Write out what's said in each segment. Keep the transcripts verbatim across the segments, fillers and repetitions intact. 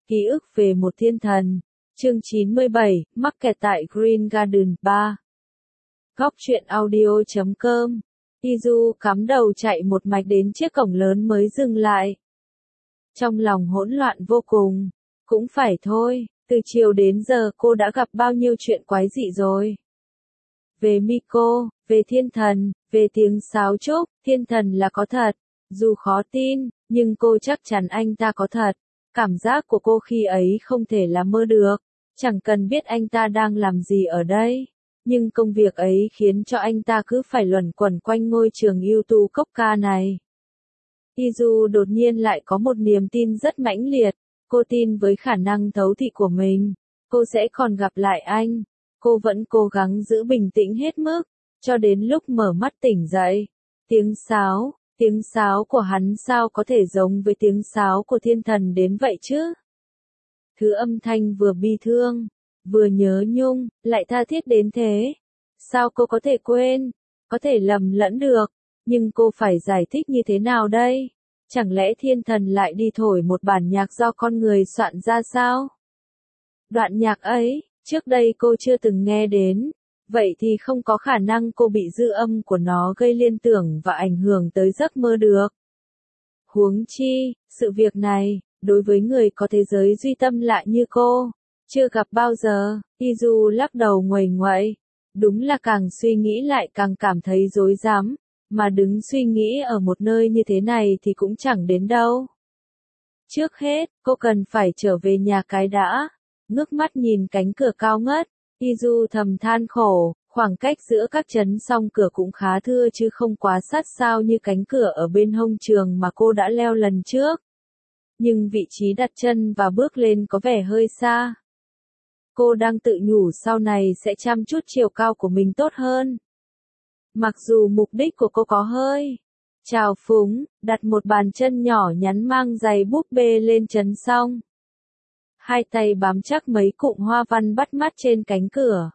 Ký ức về một thiên thần. Chương chín mươi bảy, mắc kẹt tại Green Garden ba. Góc truyện audio chấm com. Izu cắm đầu chạy một mạch đến chiếc cổng lớn mới dừng lại. Trong lòng hỗn loạn vô cùng. Cũng phải thôi, từ chiều đến giờ cô đã gặp bao nhiêu chuyện quái dị rồi. Về Miko, về thiên thần, về tiếng sáo trúc, thiên thần là có thật. Dù khó tin, nhưng cô chắc chắn anh ta có thật. Cảm giác của cô khi ấy không thể là mơ được. Chẳng cần biết anh ta đang làm gì ở đây. Nhưng công việc ấy khiến cho anh ta cứ phải luẩn quẩn quanh ngôi trường ưu tú cốc ca này. Izu đột nhiên lại có một niềm tin rất mãnh liệt. Cô tin với khả năng thấu thị của mình. Cô sẽ còn gặp lại anh. Cô vẫn cố gắng giữ bình tĩnh hết mức. Cho đến lúc mở mắt tỉnh dậy. Tiếng sáo. Tiếng sáo của hắn sao có thể giống với tiếng sáo của thiên thần đến vậy chứ? Thứ âm thanh vừa bi thương, vừa nhớ nhung, lại tha thiết đến thế. Sao cô có thể quên, có thể lầm lẫn được, nhưng cô phải giải thích như thế nào đây? Chẳng lẽ thiên thần lại đi thổi một bản nhạc do con người soạn ra sao? Đoạn nhạc ấy, trước đây cô chưa từng nghe đến. Vậy thì không có khả năng cô bị dư âm của nó gây liên tưởng và ảnh hưởng tới giấc mơ được. Huống chi, sự việc này, đối với người có thế giới duy tâm lạ như cô, chưa gặp bao giờ. Izu lắc đầu nguầy nguậy. Đúng là càng suy nghĩ lại càng cảm thấy rối rắm, mà đứng suy nghĩ ở một nơi như thế này thì cũng chẳng đến đâu. Trước hết, cô cần phải trở về nhà cái đã. Ngước mắt nhìn cánh cửa cao ngất. Izu thầm than khổ, khoảng cách giữa các chấn song cửa cũng khá thưa chứ không quá sát sao như cánh cửa ở bên hông trường mà cô đã leo lần trước. Nhưng vị trí đặt chân và bước lên có vẻ hơi xa. Cô đang tự nhủ sau này sẽ chăm chút chiều cao của mình tốt hơn. Mặc dù mục đích của cô có hơi trào phúng, đặt một bàn chân nhỏ nhắn mang giày búp bê lên chấn song. Hai tay bám chắc mấy cụm hoa văn bắt mắt trên cánh cửa.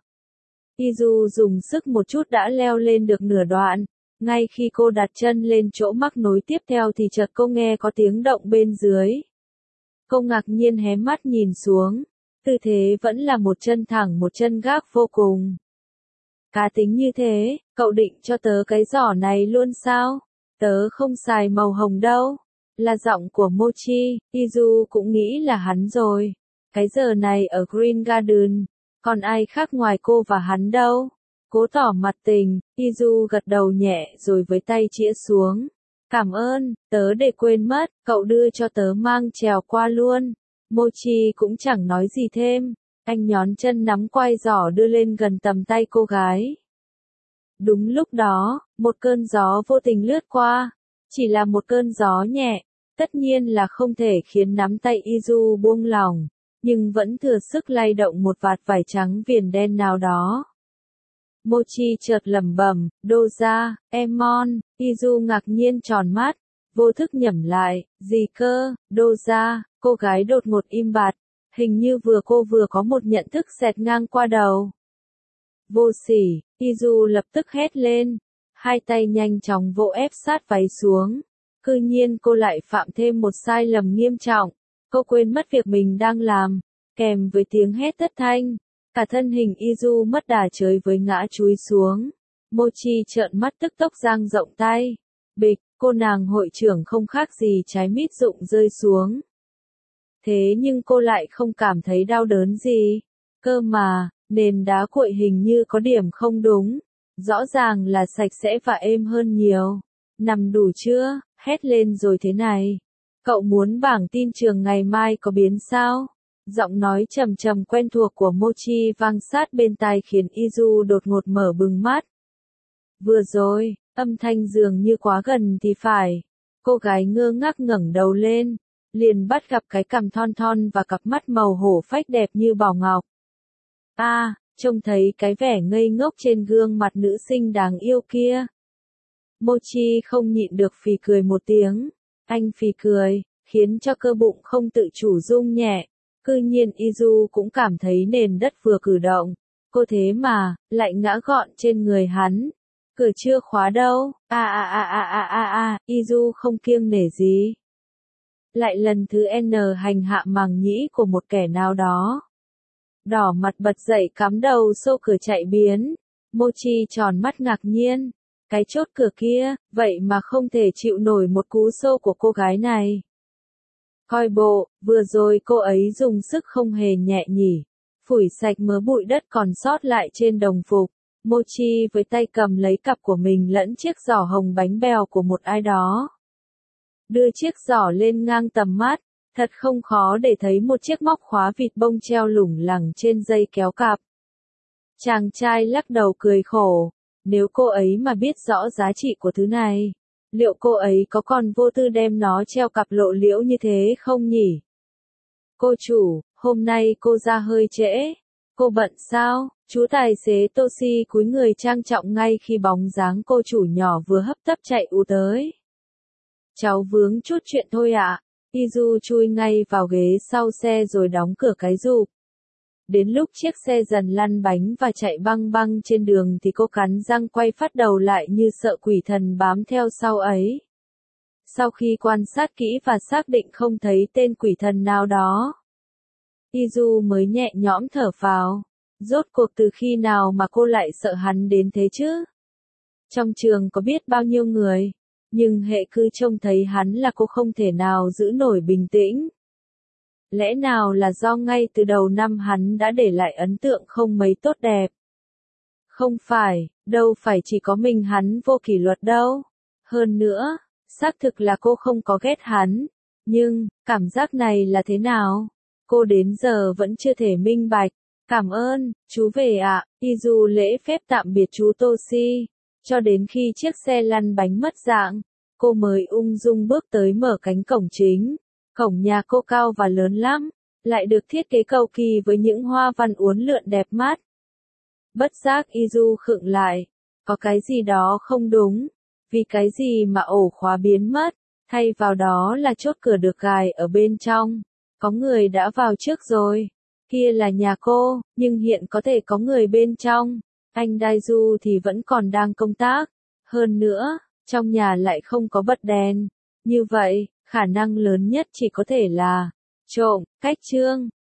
Izu dùng sức một chút đã leo lên được nửa đoạn. Ngay khi cô đặt chân lên chỗ mắc nối tiếp theo thì chợt cô nghe có tiếng động bên dưới. Cô ngạc nhiên hé mắt nhìn xuống. Tư thế vẫn là một chân thẳng một chân gác vô cùng. Cá tính như thế, cậu định cho tớ cái giỏ này luôn sao? Tớ không xài màu hồng đâu. Là giọng của Mochi, Izu cũng nghĩ là hắn rồi. Cái giờ này ở Green Garden, còn ai khác ngoài cô và hắn đâu. Cố tỏ mặt tình, Izu gật đầu nhẹ rồi với tay chĩa xuống. Cảm ơn, tớ để quên mất, cậu đưa cho tớ mang trèo qua luôn. Mochi cũng chẳng nói gì thêm, anh nhón chân nắm quai giỏ đưa lên gần tầm tay cô gái. Đúng lúc đó, một cơn gió vô tình lướt qua, chỉ là một cơn gió nhẹ, tất nhiên là không thể khiến nắm tay Izu buông lỏng. Nhưng vẫn thừa sức lay động một vạt vải trắng viền đen nào đó. Mochi chợt lẩm bẩm, Doja, Emon, Izu ngạc nhiên tròn mắt, vô thức nhẩm lại, gì cơ, Doja, cô gái đột ngột im bặt, hình như vừa cô vừa có một nhận thức xẹt ngang qua đầu. Vô sỉ, Izu lập tức hét lên, hai tay nhanh chóng vỗ ép sát váy xuống, cư nhiên cô lại phạm thêm một sai lầm nghiêm trọng. Cô quên mất việc mình đang làm, kèm với tiếng hét thất thanh, cả thân hình Izu mất đà chới với ngã chúi xuống. Mochi trợn mắt tức tốc dang rộng tay. Bịch, cô nàng hội trưởng không khác gì trái mít rụng rơi xuống. Thế nhưng cô lại không cảm thấy đau đớn gì. Cơ mà, nền đá cuội hình như có điểm không đúng. Rõ ràng là sạch sẽ và êm hơn nhiều. Nằm đủ chưa, hét lên rồi thế này. Cậu muốn bảng tin trường ngày mai có biến sao? Giọng nói trầm trầm quen thuộc của Mochi vang sát bên tai khiến Izu đột ngột mở bừng mắt. Vừa rồi, âm thanh dường như quá gần thì phải. Cô gái ngơ ngác ngẩng đầu lên, liền bắt gặp cái cằm thon thon và cặp mắt màu hổ phách đẹp như bảo ngọc. A, à, trông thấy cái vẻ ngây ngốc trên gương mặt nữ sinh đáng yêu kia. Mochi không nhịn được phì cười một tiếng. Anh phì cười, khiến cho cơ bụng không tự chủ rung nhẹ. Cư nhiên Izu cũng cảm thấy nền đất vừa cử động. Cô thế mà, lại ngã gọn trên người hắn. Cửa chưa khóa đâu. A a a a a a a, Izu không kiêng nể gì. lại lần thứ N hành hạ màng nhĩ của một kẻ nào đó. Đỏ mặt bật dậy cắm đầu xô cửa chạy biến. Mochi tròn mắt ngạc nhiên. Cái chốt cửa kia, vậy mà không thể chịu nổi một cú xô của cô gái này. Coi bộ, vừa rồi cô ấy dùng sức không hề nhẹ nhỉ. Phủi sạch mớ bụi đất còn sót lại trên đồng phục. Mochi với tay cầm lấy cặp của mình lẫn chiếc giỏ hồng bánh bèo của một ai đó. Đưa chiếc giỏ lên ngang tầm mắt, thật không khó để thấy một chiếc móc khóa vịt bông treo lủng lẳng trên dây kéo cặp. Chàng trai lắc đầu cười khổ, nếu cô ấy mà biết rõ giá trị của thứ này, liệu cô ấy có còn vô tư đem nó treo cặp lộ liễu như thế không nhỉ? Cô chủ, hôm nay cô ra hơi trễ. Cô bận sao? Chú tài xế Toshi cúi người trang trọng ngay khi bóng dáng cô chủ nhỏ vừa hấp tấp chạy ù tới. Cháu vướng chút chuyện thôi ạ. Izu chui ngay vào ghế sau xe rồi đóng cửa cái rụp. Đến lúc chiếc xe dần lăn bánh và chạy băng băng trên đường thì cô cắn răng quay phát đầu lại như sợ quỷ thần bám theo sau ấy. Sau khi quan sát kỹ và xác định không thấy tên quỷ thần nào đó, Izu mới nhẹ nhõm thở phào. Rốt cuộc từ khi nào mà cô lại sợ hắn đến thế chứ? Trong trường có biết bao nhiêu người, nhưng hệ cứ trông thấy hắn là cô không thể nào giữ nổi bình tĩnh. Lẽ nào là do ngay từ đầu năm hắn đã để lại ấn tượng không mấy tốt đẹp? Không phải, đâu phải chỉ có mình hắn vô kỷ luật đâu. Hơn nữa, xác thực là cô không có ghét hắn. Nhưng, cảm giác này là thế nào? Cô đến giờ vẫn chưa thể minh bạch. Cảm ơn, chú về ạ. Izu lễ phép tạm biệt chú Toshi. Cho đến khi chiếc xe lăn bánh mất dạng, cô mới ung dung bước tới mở cánh cổng chính. Cổng nhà cô cao và lớn lắm, lại được thiết kế cầu kỳ với những hoa văn uốn lượn đẹp mắt. Bất giác Izu khựng lại, có cái gì đó không đúng, vì cái gì mà ổ khóa biến mất, thay vào đó là chốt cửa được gài ở bên trong. Có người đã vào trước rồi, kia là nhà cô, nhưng hiện có thể có người bên trong. Anh Daiju thì vẫn còn đang công tác, hơn nữa, trong nhà lại không có bật đèn. Như vậy, khả năng lớn nhất chỉ có thể là trộm. Cách chương